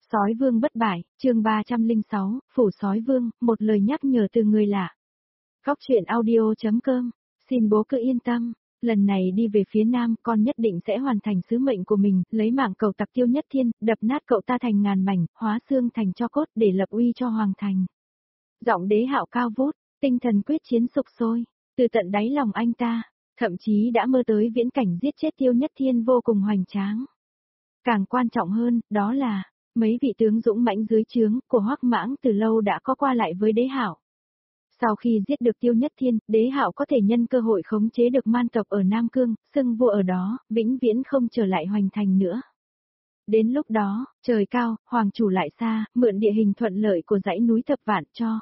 Sói vương bất bại, chương 306, Phủ sói vương, một lời nhắc nhở từ người lạ. Góc truyện audio.com, xin bố cứ yên tâm, lần này đi về phía nam con nhất định sẽ hoàn thành sứ mệnh của mình, lấy mạng cầu tặc Tiêu Nhất Thiên, đập nát cậu ta thành ngàn mảnh, hóa xương thành tro cốt để lập uy cho hoàng thành. Giọng Đế Hạo cao vút, tinh thần quyết chiến sục sôi, từ tận đáy lòng anh ta, thậm chí đã mơ tới viễn cảnh giết chết Tiêu Nhất Thiên vô cùng hoành tráng. Càng quan trọng hơn, đó là mấy vị tướng dũng mãnh dưới trướng của Hoắc Mãng từ lâu đã có qua lại với Đế Hạo. Sau khi giết được Tiêu Nhất Thiên, Đế Hạo có thể nhân cơ hội khống chế được man tộc ở Nam Cương, xưng vua ở đó, vĩnh viễn không trở lại hoành thành nữa. Đến lúc đó, trời cao, hoàng chủ lại xa, mượn địa hình thuận lợi của dãy núi Thập Vạn cho.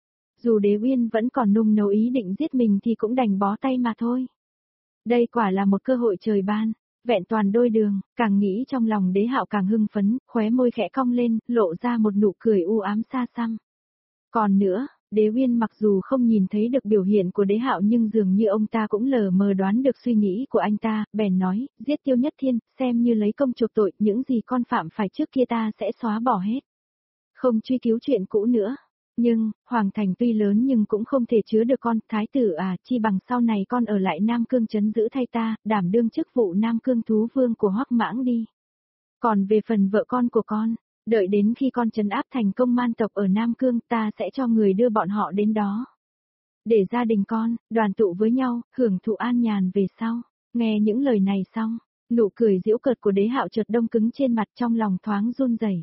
Dù Đế Uyên vẫn còn nung nấu ý định giết mình thì cũng đành bó tay mà thôi. Đây quả là một cơ hội trời ban. Vẹn toàn đôi đường, càng nghĩ trong lòng Đế Hạo càng hưng phấn, khóe môi khẽ cong lên, lộ ra một nụ cười u ám xa xăm. Còn nữa, Đế Uyên mặc dù không nhìn thấy được biểu hiện của Đế Hạo nhưng dường như ông ta cũng lờ mờ đoán được suy nghĩ của anh ta, bèn nói, giết Tiêu Nhất Thiên, xem như lấy công chuộc tội, những gì con phạm phải trước kia ta sẽ xóa bỏ hết. Không truy cứu chuyện cũ nữa. Nhưng, Hoàng Thành tuy lớn nhưng cũng không thể chứa được con, thái tử à, chi bằng sau này con ở lại Nam Cương trấn giữ thay ta, đảm đương chức vụ Nam Cương thú vương của Hoắc Mãng đi. Còn về phần vợ con của con, đợi đến khi con trấn áp thành công man tộc ở Nam Cương ta sẽ cho người đưa bọn họ đến đó. Để gia đình con, đoàn tụ với nhau, hưởng thụ an nhàn về sau. Nghe những lời này xong, nụ cười giễu cợt của Đế Hạo chợt đông cứng trên mặt trong lòng thoáng run rẩy.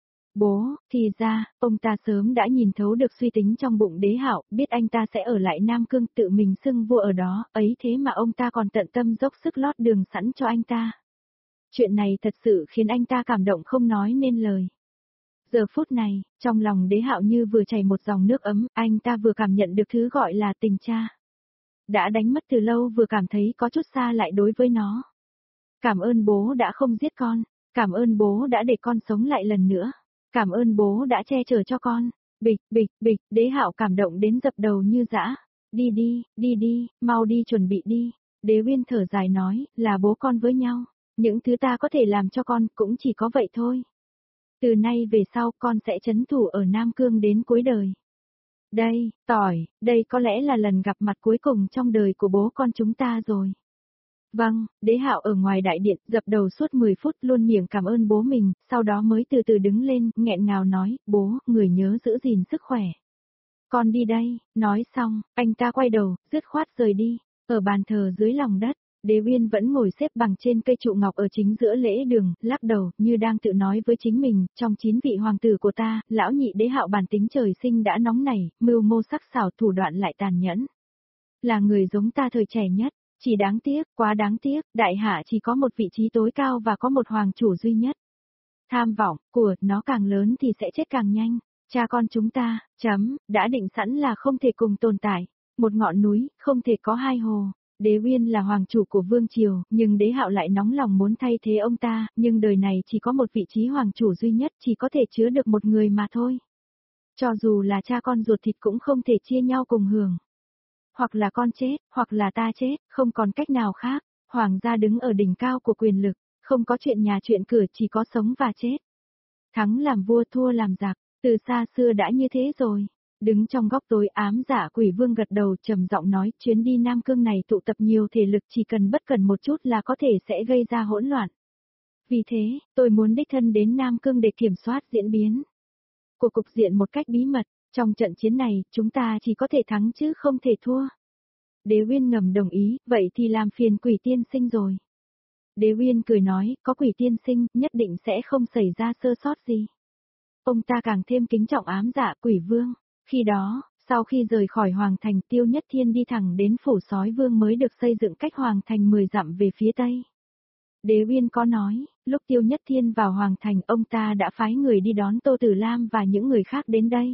Bố, thì ra, ông ta sớm đã nhìn thấu được suy tính trong bụng Đế Hạo, biết anh ta sẽ ở lại Nam Cương tự mình xưng vua ở đó, ấy thế mà ông ta còn tận tâm dốc sức lót đường sẵn cho anh ta. Chuyện này thật sự khiến anh ta cảm động không nói nên lời. Giờ phút này, trong lòng Đế Hạo như vừa chảy một dòng nước ấm, anh ta vừa cảm nhận được thứ gọi là tình cha. Đã đánh mất từ lâu vừa cảm thấy có chút xa lại đối với nó. Cảm ơn bố đã không giết con, cảm ơn bố đã để con sống lại lần nữa. Cảm ơn bố đã che chở cho con. Bịch, bịch, bịch, Đế Hạo cảm động đến dập đầu như dã. Đi đi, mau đi chuẩn bị đi. Đế Uyên thở dài nói, là bố con với nhau. Những thứ ta có thể làm cho con cũng chỉ có vậy thôi. Từ nay về sau con sẽ trấn thủ ở Nam Cương đến cuối đời. Đây, tỏi, đây có lẽ là lần gặp mặt cuối cùng trong đời của bố con chúng ta rồi. Vâng, Đế Hạo ở ngoài đại điện, dập đầu suốt 10 phút luôn miệng cảm ơn bố mình, sau đó mới từ từ đứng lên, nghẹn ngào nói, bố, người nhớ giữ gìn sức khỏe. Con đi đây, nói xong, anh ta quay đầu, dứt khoát rời đi, ở bàn thờ dưới lòng đất, Đế Uyên vẫn ngồi xếp bằng trên cây trụ ngọc ở chính giữa lễ đường, lắc đầu, như đang tự nói với chính mình, trong 9 vị hoàng tử của ta, lão nhị Đế Hạo bản tính trời sinh đã nóng nảy, mưu mô sắc sảo thủ đoạn lại tàn nhẫn. Là người giống ta thời trẻ nhất. Chỉ đáng tiếc, quá đáng tiếc, đại hạ chỉ có một vị trí tối cao và có một hoàng chủ duy nhất. Tham vọng, của, nó càng lớn thì sẽ chết càng nhanh. Cha con chúng ta, đã định sẵn là không thể cùng tồn tại. Một ngọn núi, không thể có hai hồ. Đế Uyên là hoàng chủ của vương triều, nhưng Đế Hạo lại nóng lòng muốn thay thế ông ta, nhưng đời này chỉ có một vị trí hoàng chủ duy nhất, chỉ có thể chứa được một người mà thôi. Cho dù là cha con ruột thịt cũng không thể chia nhau cùng hưởng. Hoặc là con chết, hoặc là ta chết, không còn cách nào khác. Hoàng gia đứng ở đỉnh cao của quyền lực, không có chuyện nhà chuyện cửa, chỉ có sống và chết. Thắng làm vua, thua làm giặc, từ xa xưa đã như thế rồi. Đứng trong góc tối ám giả Quỷ Vương gật đầu trầm giọng nói, chuyến đi Nam Cương này tụ tập nhiều thể lực, chỉ cần bất cần một chút là có thể sẽ gây ra hỗn loạn. Vì thế, tôi muốn đích thân đến Nam Cương để kiểm soát diễn biến của cục diện một cách bí mật. Trong trận chiến này, chúng ta chỉ có thể thắng chứ không thể thua. Đế Uyên ngầm đồng ý, vậy thì làm phiền Quỷ tiên sinh rồi. Đế Uyên cười nói, có Quỷ tiên sinh, nhất định sẽ không xảy ra sơ sót gì. Ông ta càng thêm kính trọng ám dạ Quỷ Vương. Khi đó, sau khi rời khỏi Hoàng Thành, Tiêu Nhất Thiên đi thẳng đến Phủ Sói Vương mới được xây dựng cách Hoàng Thành 10 dặm về phía Tây. Đế Uyên có nói, lúc Tiêu Nhất Thiên vào Hoàng Thành, ông ta đã phái người đi đón Tô Tử Lam và những người khác đến đây.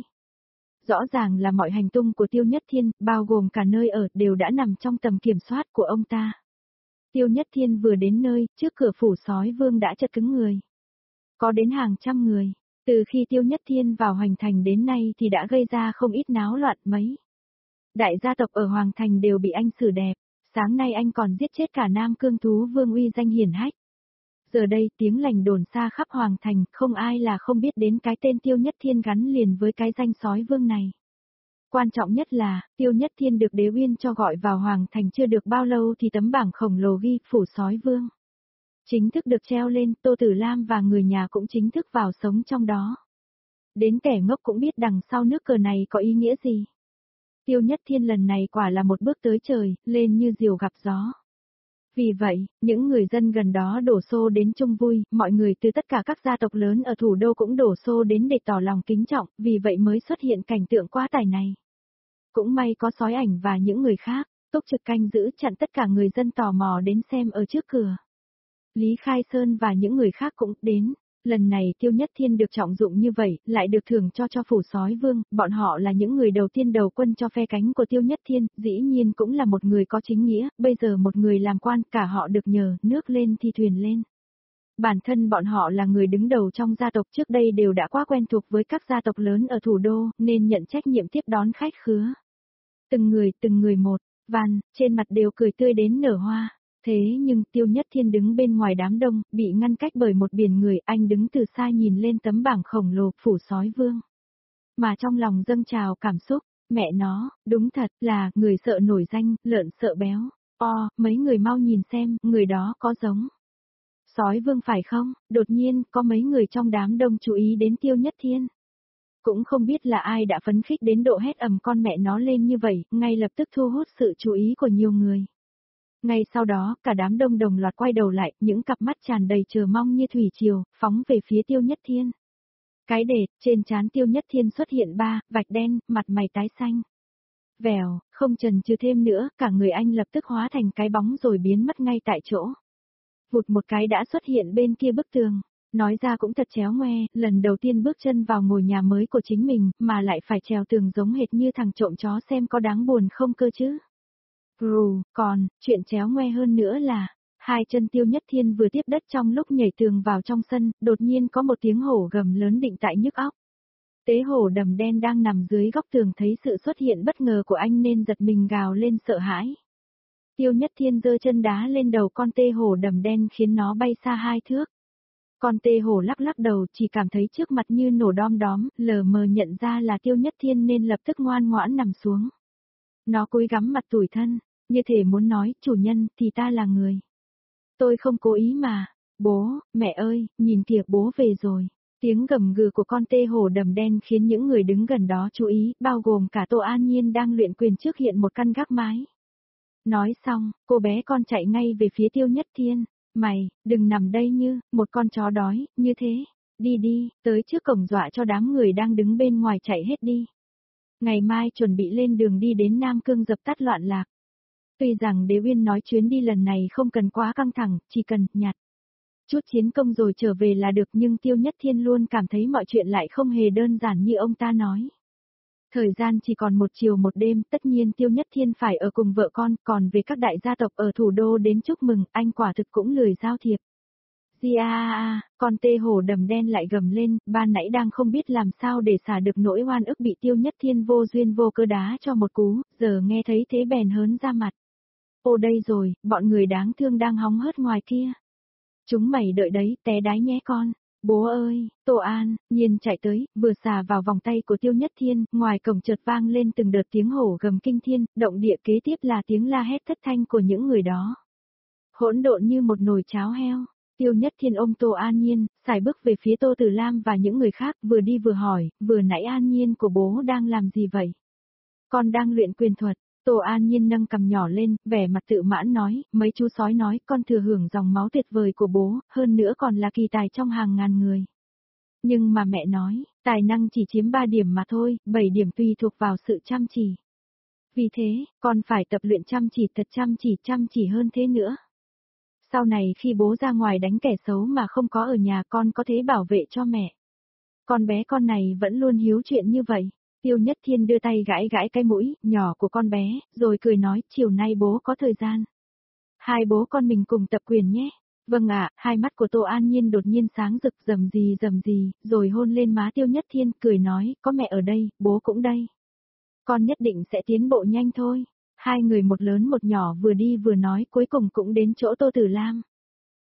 Rõ ràng là mọi hành tung của Tiêu Nhất Thiên, bao gồm cả nơi ở, đều đã nằm trong tầm kiểm soát của ông ta. Tiêu Nhất Thiên vừa đến nơi, trước cửa Phủ Sói Vương đã chật cứng người. Có đến hàng trăm người, từ khi Tiêu Nhất Thiên vào Hoàng Thành đến nay thì đã gây ra không ít náo loạn mấy. Đại gia tộc ở Hoàng Thành đều bị anh xử đẹp, sáng nay anh còn giết chết cả Nam Cương thú vương uy danh hiển hách. Giờ đây tiếng lành đồn xa khắp Hoàng Thành, không ai là không biết đến cái tên Tiêu Nhất Thiên gắn liền với cái danh sói vương này. Quan trọng nhất là, Tiêu Nhất Thiên được Đế Uyên cho gọi vào Hoàng Thành chưa được bao lâu thì tấm bảng khổng lồ ghi phủ sói vương chính thức được treo lên, Tô Tử Lam và người nhà cũng chính thức vào sống trong đó. Đến kẻ ngốc cũng biết đằng sau nước cờ này có ý nghĩa gì. Tiêu Nhất Thiên lần này quả là một bước tới trời, lên như diều gặp gió. Vì vậy, những người dân gần đó đổ xô đến chung vui, mọi người từ tất cả các gia tộc lớn ở thủ đô cũng đổ xô đến để tỏ lòng kính trọng, vì vậy mới xuất hiện cảnh tượng quá tải này. Cũng may có sói ảnh và những người khác, túc trực canh giữ chặn tất cả người dân tò mò đến xem ở trước cửa. Lý Khai Sơn và những người khác cũng đến. Lần này Tiêu Nhất Thiên được trọng dụng như vậy, lại được thưởng cho phủ sói vương, bọn họ là những người đầu tiên đầu quân cho phe cánh của Tiêu Nhất Thiên, dĩ nhiên cũng là một người có chính nghĩa, bây giờ một người làm quan, cả họ được nhờ, nước lên thì thuyền lên. Bản thân bọn họ là người đứng đầu trong gia tộc trước đây đều đã quá quen thuộc với các gia tộc lớn ở thủ đô, nên nhận trách nhiệm tiếp đón khách khứa. Từng người một, trên mặt đều cười tươi đến nở hoa. Thế nhưng Tiêu Nhất Thiên đứng bên ngoài đám đông, bị ngăn cách bởi một biển người, anh đứng từ xa nhìn lên tấm bảng khổng lồ phủ sói vương. Mà trong lòng dâng trào cảm xúc, mẹ nó, đúng thật là, người sợ nổi danh, lợn sợ béo. Mấy người mau nhìn xem, người đó có giống sói vương phải không? Đột nhiên, có mấy người trong đám đông chú ý đến Tiêu Nhất Thiên. Cũng không biết là ai đã phấn khích đến độ hét ầm con mẹ nó lên như vậy, ngay lập tức thu hút sự chú ý của nhiều người. Ngay sau đó, cả đám đông đồng loạt quay đầu lại, những cặp mắt tràn đầy chờ mong như thủy triều, phóng về phía Tiêu Nhất Thiên. Cái đệt, trên trán Tiêu Nhất Thiên xuất hiện 3 vạch đen, mặt mày tái xanh. Vèo, không chần chừ thêm nữa, cả người anh lập tức hóa thành cái bóng rồi biến mất ngay tại chỗ. Vụt một cái đã xuất hiện bên kia bức tường. Nói ra cũng thật chéo ngoe, lần đầu tiên bước chân vào ngôi nhà mới của chính mình, mà lại phải trèo tường giống hệt như thằng trộm chó xem có đáng buồn không cơ chứ. Còn, chuyện chéo ngoe hơn nữa là, hai chân Tiêu Nhất Thiên vừa tiếp đất trong lúc nhảy tường vào trong sân, đột nhiên có một tiếng hổ gầm lớn định tại nhức óc. Tế hổ đầm đen đang nằm dưới góc tường thấy sự xuất hiện bất ngờ của anh nên giật mình gào lên sợ hãi. Tiêu Nhất Thiên giơ chân đá lên đầu con tê hổ đầm đen khiến nó bay xa 2 thước. Con tê hổ lắc lắc đầu chỉ cảm thấy trước mặt như nổ đom đóm, lờ mờ nhận ra là Tiêu Nhất Thiên nên lập tức ngoan ngoãn nằm xuống. Nó cúi gắm mặt tủi thân, như thể muốn nói, chủ nhân, thì ta là người. Tôi không cố ý mà. Bố, mẹ ơi, nhìn kìa bố về rồi. Tiếng gầm gừ của con tê hổ đầm đen khiến những người đứng gần đó chú ý, bao gồm cả Tô An Nhiên đang luyện quyền trước hiện một căn gác mái. Nói xong, cô bé con chạy ngay về phía Tiêu Nhất Thiên. Mày, đừng nằm đây như, một con chó đói, như thế. Đi đi, tới trước cổng dọa cho đám người đang đứng bên ngoài chạy hết đi. Ngày mai chuẩn bị lên đường đi đến Nam Cương dập tắt loạn lạc. Tuy rằng Đế Uyên nói chuyến đi lần này không cần quá căng thẳng, chỉ cần nhặt chút chiến công rồi trở về là được, nhưng Tiêu Nhất Thiên luôn cảm thấy mọi chuyện lại không hề đơn giản như ông ta nói. Thời gian chỉ còn một chiều một đêm, tất nhiên Tiêu Nhất Thiên phải ở cùng vợ con, còn về các đại gia tộc ở thủ đô đến chúc mừng, anh quả thực cũng lười giao thiệp. Con tê hổ đầm đen lại gầm lên, ban nãy đang không biết làm sao để xả được nỗi oan ức bị Tiêu Nhất Thiên vô duyên vô cớ đá cho một cú, giờ nghe thấy thế bèn hớn ra mặt. Ô đây rồi, bọn người đáng thương đang hóng hớt ngoài kia. Chúng mày đợi đấy, té đái nhé con. Bố ơi, Tô An Nhiên chạy tới, vừa xà vào vòng tay của Tiêu Nhất Thiên, ngoài cổng chợt vang lên từng đợt tiếng hổ gầm kinh thiên, động địa kế tiếp là tiếng la hét thất thanh của những người đó. Hỗn độn như một nồi cháo heo. Tiêu Nhất Thiên ôm Tô An Nhiên, sải bước về phía Tô Tử Lam và những người khác, vừa đi vừa hỏi, vừa nãy An Nhiên của bố đang làm gì vậy? Con đang luyện quyền thuật. Tô An Nhiên nâng cằm nhỏ lên, vẻ mặt tự mãn nói, mấy chú sói nói, con thừa hưởng dòng máu tuyệt vời của bố, hơn nữa còn là kỳ tài trong hàng ngàn người. Nhưng mà mẹ nói, tài năng chỉ chiếm 3 điểm mà thôi, 7 điểm tùy thuộc vào sự chăm chỉ. Vì thế, con phải tập luyện chăm chỉ thật chăm chỉ hơn thế nữa. Sau này khi bố ra ngoài đánh kẻ xấu mà không có ở nhà con có thể bảo vệ cho mẹ. Con bé con này vẫn luôn hiếu chuyện như vậy. Tiêu Nhất Thiên đưa tay gãi gãi cái mũi nhỏ của con bé, rồi cười nói, chiều nay bố có thời gian. Hai bố con mình cùng tập quyền nhé. Vâng ạ, hai mắt của Tô An Nhiên đột nhiên sáng rực rầm gì, rồi hôn lên má Tiêu Nhất Thiên, cười nói, có mẹ ở đây, bố cũng đây. Con nhất định sẽ tiến bộ nhanh thôi. Hai người một lớn một nhỏ vừa đi vừa nói cuối cùng cũng đến chỗ Tô Tử Lam.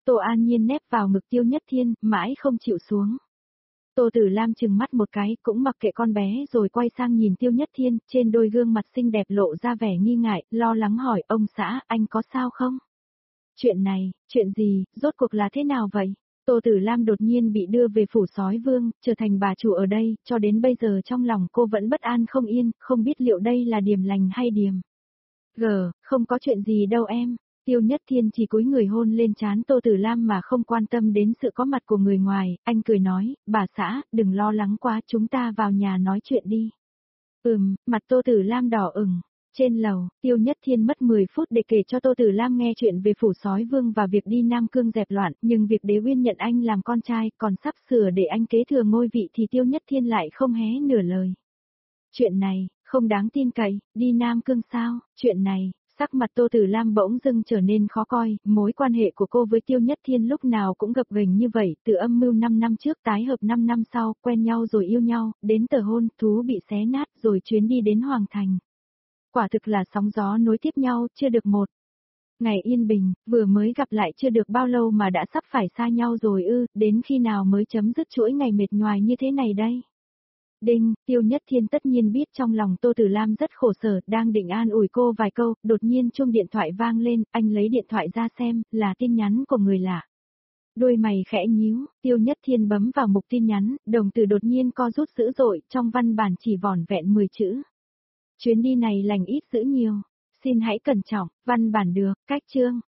Tô An Nhiên nép vào ngực Tiêu Nhất Thiên, mãi không chịu xuống. Tô Tử Lam trừng mắt một cái, cũng mặc kệ con bé rồi quay sang nhìn Tiêu Nhất Thiên, trên đôi gương mặt xinh đẹp lộ ra vẻ nghi ngại, lo lắng hỏi, ông xã, anh có sao không? Chuyện này, chuyện gì, rốt cuộc là thế nào vậy? Tô Tử Lam đột nhiên bị đưa về phủ sói vương, trở thành bà chủ ở đây, cho đến bây giờ trong lòng cô vẫn bất an không yên, không biết liệu đây là điểm lành hay điểm. Không có chuyện gì đâu em. Tiêu Nhất Thiên chỉ cúi người hôn lên trán Tô Tử Lam mà không quan tâm đến sự có mặt của người ngoài, anh cười nói, bà xã, đừng lo lắng quá, chúng ta vào nhà nói chuyện đi. Mặt Tô Tử Lam đỏ ửng. Trên lầu, Tiêu Nhất Thiên mất 10 phút để kể cho Tô Tử Lam nghe chuyện về phủ sói vương và việc đi Nam Cương dẹp loạn, nhưng việc Đế Uyên nhận anh làm con trai, còn sắp sửa để anh kế thừa ngôi vị thì Tiêu Nhất Thiên lại không hé nửa lời. Chuyện này, không đáng tin cậy, đi Nam Cương sao, chuyện này, sắc mặt Tô Tử Lam bỗng dưng trở nên khó coi, mối quan hệ của cô với Tiêu Nhất Thiên lúc nào cũng gập ghềnh như vậy, từ âm mưu 5 năm trước tái hợp 5 năm sau, quen nhau rồi yêu nhau, đến tờ hôn, thú bị xé nát rồi chuyến đi đến Hoàng Thành. Quả thực là sóng gió nối tiếp nhau, chưa được một ngày yên bình, vừa mới gặp lại chưa được bao lâu mà đã sắp phải xa nhau rồi ư, đến khi nào mới chấm dứt chuỗi ngày mệt nhoài như thế này đây? Đinh, Tiêu Nhất Thiên tất nhiên biết trong lòng Tô Tử Lam rất khổ sở, đang định an ủi cô vài câu, đột nhiên chuông điện thoại vang lên, anh lấy điện thoại ra xem, là tin nhắn của người lạ. Đôi mày khẽ nhíu, Tiêu Nhất Thiên bấm vào mục tin nhắn, đồng tử đột nhiên co rút dữ dội, trong văn bản chỉ vỏn vẹn 10 chữ. Chuyến đi này lành ít dữ nhiều, xin hãy cẩn trọng, văn bản được, cách chương.